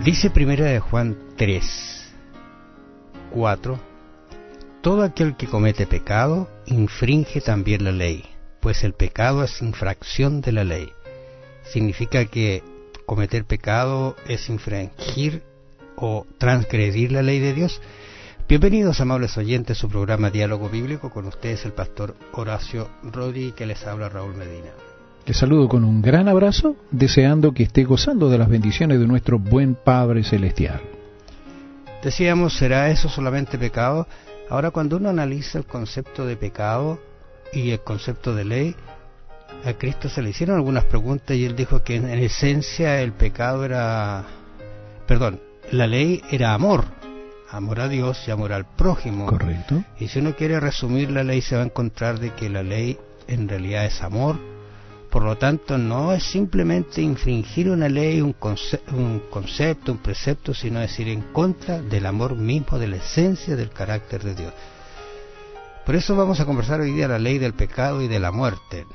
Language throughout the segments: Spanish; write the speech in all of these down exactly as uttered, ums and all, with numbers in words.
Dice primera de Juan tres, cuatro: todo aquel que comete pecado infringe también la ley, pues el pecado es infracción de la ley. Significa que cometer pecado es infringir o transgredir la ley de Dios. Bienvenidos, amables oyentes, a su programa Diálogo Bíblico. Con ustedes el pastor Horacio Rodri, que les habla Raúl Medina. Les saludo con un gran abrazo, deseando que esté gozando de las bendiciones de nuestro buen Padre Celestial. Decíamos, ¿será eso solamente pecado? Ahora, cuando uno analiza el concepto de pecado y el concepto de ley, a Cristo se le hicieron algunas preguntas y él dijo que en, en esencia el pecado era, perdón, la ley era amor, amor a Dios y amor al prójimo. Correcto. Y si uno quiere resumir la ley, se va a encontrar de que la ley en realidad es amor. Por lo tanto, no es simplemente infringir una ley, un, conce- un concepto, un precepto, sino es ir en contra del amor mismo, de la esencia del carácter de Dios. Por eso vamos a conversar hoy día la ley del pecado y de la muerte.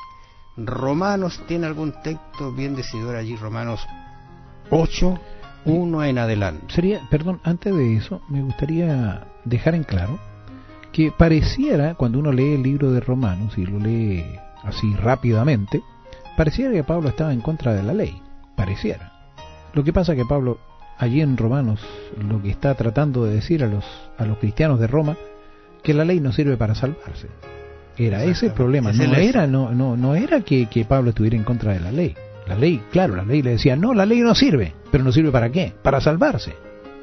Romanos tiene algún texto bien decidor allí, Romanos ocho, uno en adelante. Sería, perdón, antes de eso, me gustaría dejar en claro que pareciera, cuando uno lee el libro de Romanos y lo lee así rápidamente, pareciera que Pablo estaba en contra de la ley, pareciera. Lo que pasa es que Pablo, allí en Romanos, lo que está tratando de decir a los a los cristianos de Roma, que la ley no sirve para salvarse. Era ese el problema, no era, no, no, no era que, que Pablo estuviera en contra de la ley. La ley, claro, la ley le decía, no, la ley no sirve, pero no sirve para qué, para salvarse.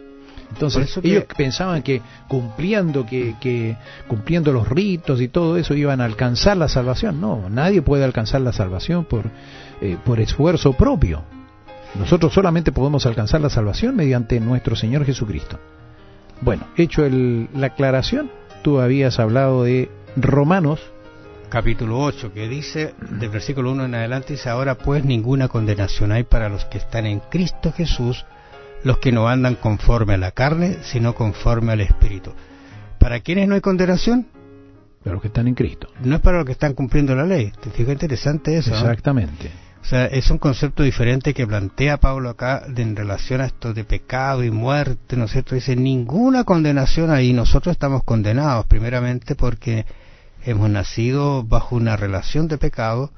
Entonces ellos que... pensaban que cumpliendo que, que cumpliendo los ritos y todo eso iban a alcanzar la salvación. No, nadie puede alcanzar la salvación por eh, por esfuerzo propio. Nosotros solamente podemos alcanzar la salvación mediante nuestro Señor Jesucristo. Bueno, hecho el, la aclaración, tú habías hablado de Romanos capítulo ocho, que dice, del versículo uno en adelante, dice: ahora pues ninguna condenación hay para los que están en Cristo Jesús, los que no andan conforme a la carne, sino conforme al Espíritu. ¿Para quiénes no hay condenación? Para los que están en Cristo. No es para los que están cumpliendo la ley. ¿Te fijas? Interesante eso. Exactamente. ¿no? O sea, es un concepto diferente que plantea Pablo acá de, en relación a esto de pecado y muerte, ¿no es cierto? Dice, ninguna condenación ahí. Nosotros estamos condenados, primeramente porque hemos nacido bajo una relación de pecado,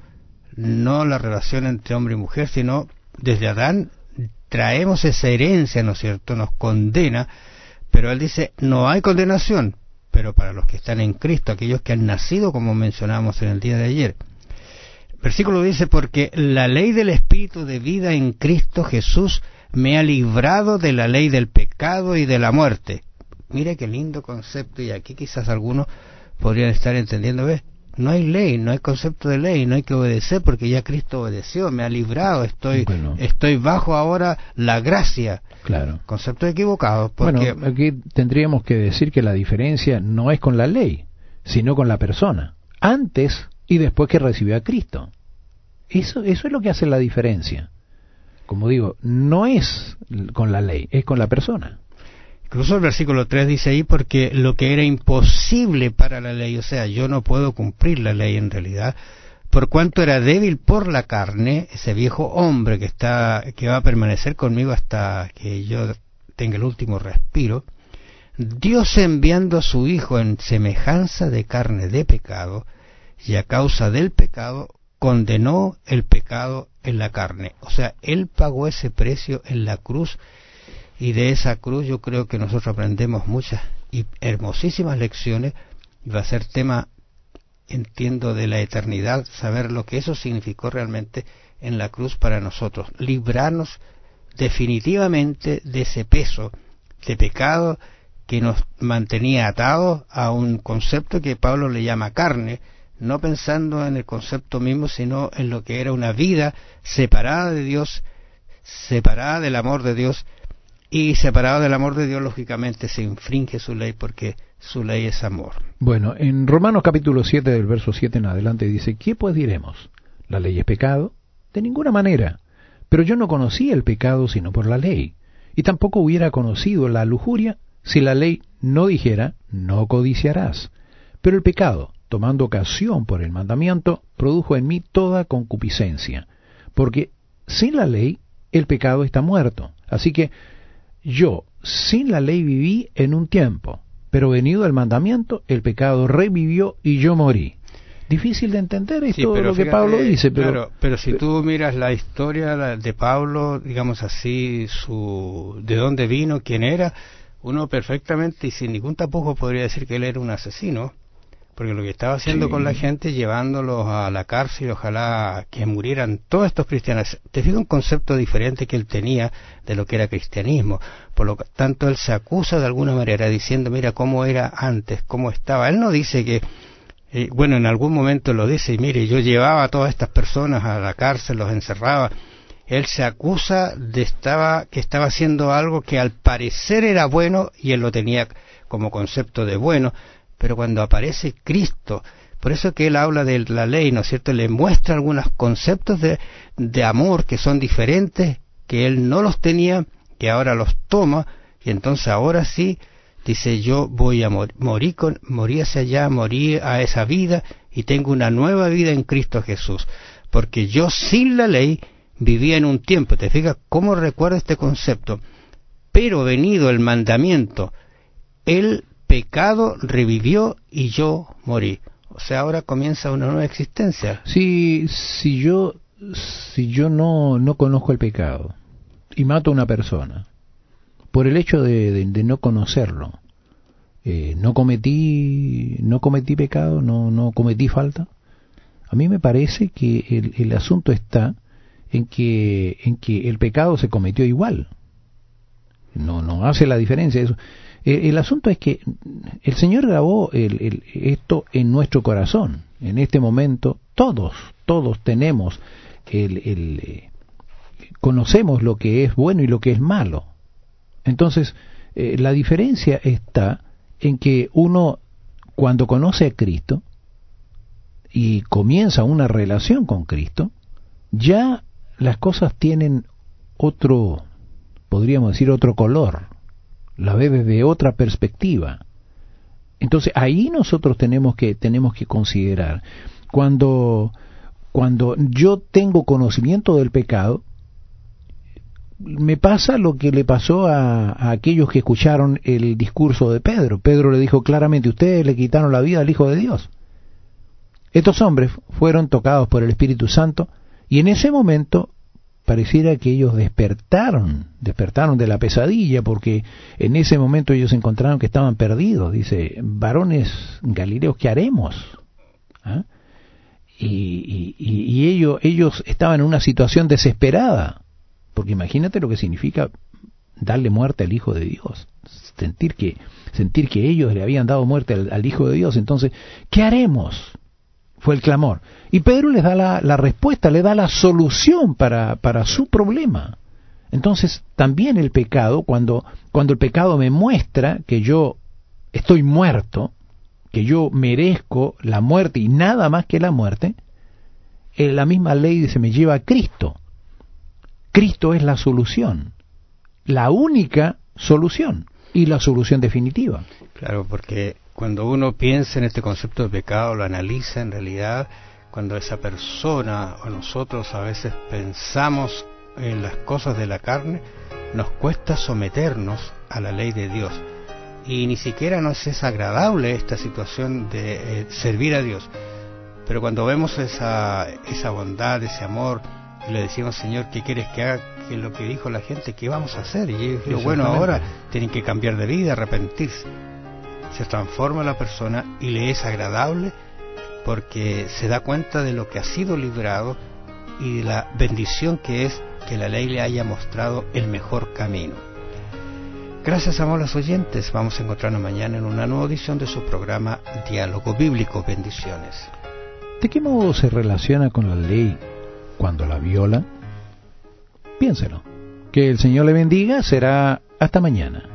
no la relación entre hombre y mujer, sino desde Adán traemos esa herencia, ¿no es cierto?, nos condena, pero él dice, no hay condenación, pero para los que están en Cristo, aquellos que han nacido, como mencionamos en el día de ayer. Versículo dice, porque la ley del Espíritu de vida en Cristo Jesús me ha librado de la ley del pecado y de la muerte. Mira qué lindo concepto, y aquí quizás algunos podrían estar entendiendo, ¿ves? No hay ley, no hay concepto de ley, no hay que obedecer porque ya Cristo obedeció, me ha librado, estoy bueno. estoy bajo ahora la gracia. Claro. Concepto equivocado. Porque... Bueno, aquí tendríamos que decir que la diferencia no es con la ley, sino con la persona, antes y después que recibió a Cristo. Eso, eso es lo que hace la diferencia. Como digo, no es con la ley, es con la persona. Incluso el versículo tres dice ahí, porque lo que era imposible para la ley, o sea, yo no puedo cumplir la ley en realidad, por cuanto era débil por la carne, ese viejo hombre que está que va a permanecer conmigo hasta que yo tenga el último respiro, Dios enviando a su Hijo en semejanza de carne de pecado, y a causa del pecado condenó el pecado en la carne. O sea, Él pagó ese precio en la cruz. Y de esa cruz yo creo que nosotros aprendemos muchas y hermosísimas lecciones, y va a ser tema, entiendo, de la eternidad, saber lo que eso significó realmente en la cruz para nosotros, librarnos definitivamente de ese peso de pecado que nos mantenía atados a un concepto que Pablo le llama carne, no pensando en el concepto mismo, sino en lo que era una vida separada de Dios, separada del amor de Dios. Y separado del amor de Dios, lógicamente, se infringe su ley porque su ley es amor. Bueno, en Romanos capítulo siete, del verso siete en adelante, dice, ¿qué pues diremos? ¿La ley es pecado? De ninguna manera. Pero yo no conocí el pecado sino por la ley. Y tampoco hubiera conocido la lujuria si la ley no dijera, no codiciarás. Pero el pecado, tomando ocasión por el mandamiento, produjo en mí toda concupiscencia. Porque sin la ley, el pecado está muerto. Así que yo, sin la ley viví en un tiempo, pero venido el mandamiento, el pecado revivió y yo morí. Difícil de entender esto, sí, pero lo fíjate, que Pablo dice, pero... Claro, pero si tú miras la historia de Pablo, digamos así, su de dónde vino, quién era, uno perfectamente y sin ningún tapujo podría decir que él era un asesino, porque lo que estaba haciendo sí. con la gente, llevándolos a la cárcel, ojalá que murieran todos estos cristianos. Te fijas un concepto diferente que él tenía de lo que era cristianismo, por lo tanto él se acusa de alguna manera diciendo, mira cómo era antes, cómo estaba. Él no dice que, eh, bueno, en algún momento lo dice, y mire, yo llevaba a todas estas personas a la cárcel, los encerraba. Él se acusa de estaba, que estaba haciendo algo que al parecer era bueno, y él lo tenía como concepto de bueno, pero cuando aparece Cristo, por eso que él habla de la ley, ¿no es cierto?, le muestra algunos conceptos de, de amor que son diferentes, que él no los tenía, que ahora los toma, y entonces ahora sí, dice, yo voy a mor- morir, con, morir hacia allá, morir a esa vida, y tengo una nueva vida en Cristo Jesús, porque yo sin la ley vivía en un tiempo. ¿Te fijas cómo recuerda este concepto? Pero venido el mandamiento, el pecado revivió y yo morí. O sea, ahora comienza una nueva existencia. Si, si yo, si yo no, no conozco el pecado y mato a una persona, por el hecho de, de, de no conocerlo, eh, no cometí, no cometí pecado, no, no cometí falta. A mí me parece que el, el asunto está en que, en que el pecado se cometió igual. No, no hace la diferencia eso. El, el asunto es que el Señor grabó el, el, esto en nuestro corazón. En este momento, todos, todos tenemos el, el eh, conocemos lo que es bueno y lo que es malo. Entonces, eh, la diferencia está en que uno, cuando conoce a Cristo y comienza una relación con Cristo, ya las cosas tienen otro, podríamos decir, otro color. La ve desde otra perspectiva. Entonces ahí nosotros tenemos que tenemos que considerar cuando cuando yo tengo conocimiento del pecado, me pasa lo que le pasó a, a aquellos que escucharon el discurso de Pedro. Pedro le dijo claramente, ustedes le quitaron la vida al Hijo de Dios. Estos hombres fueron tocados por el Espíritu Santo y en ese momento pareciera que ellos despertaron, despertaron de la pesadilla, porque en ese momento ellos encontraron que estaban perdidos. Dice, varones galileos, ¿qué haremos? ¿Ah? Y, y, y ellos, ellos estaban en una situación desesperada, porque imagínate lo que significa darle muerte al Hijo de Dios, sentir que, sentir que ellos le habían dado muerte al, al Hijo de Dios. Entonces, ¿qué haremos? Fue el clamor. Y Pedro les da la, la respuesta, le da la solución para, para su problema. Entonces, también el pecado, cuando, cuando el pecado me muestra que yo estoy muerto, que yo merezco la muerte y nada más que la muerte, eh, la misma ley se me lleva a Cristo. Cristo es la solución, la única solución y la solución definitiva. Claro, porque cuando uno piensa en este concepto de pecado, lo analiza en realidad, cuando esa persona o nosotros a veces pensamos en las cosas de la carne, nos cuesta someternos a la ley de Dios. Y ni siquiera nos es agradable esta situación de eh, servir a Dios. Pero cuando vemos esa, esa bondad, ese amor, y le decimos, Señor, ¿qué quieres que haga? Que lo que dijo la gente, ¿qué vamos a hacer? Y yo digo, bueno, ahora tienen que cambiar de vida, arrepentirse. Se transforma la persona y le es agradable porque se da cuenta de lo que ha sido librado y de la bendición que es que la ley le haya mostrado el mejor camino. Gracias, amables oyentes. Vamos a encontrarnos mañana en una nueva edición de su programa Diálogo Bíblico. Bendiciones. ¿De qué modo se relaciona con la ley cuando la viola? Piénselo. Que el Señor le bendiga. Será hasta mañana.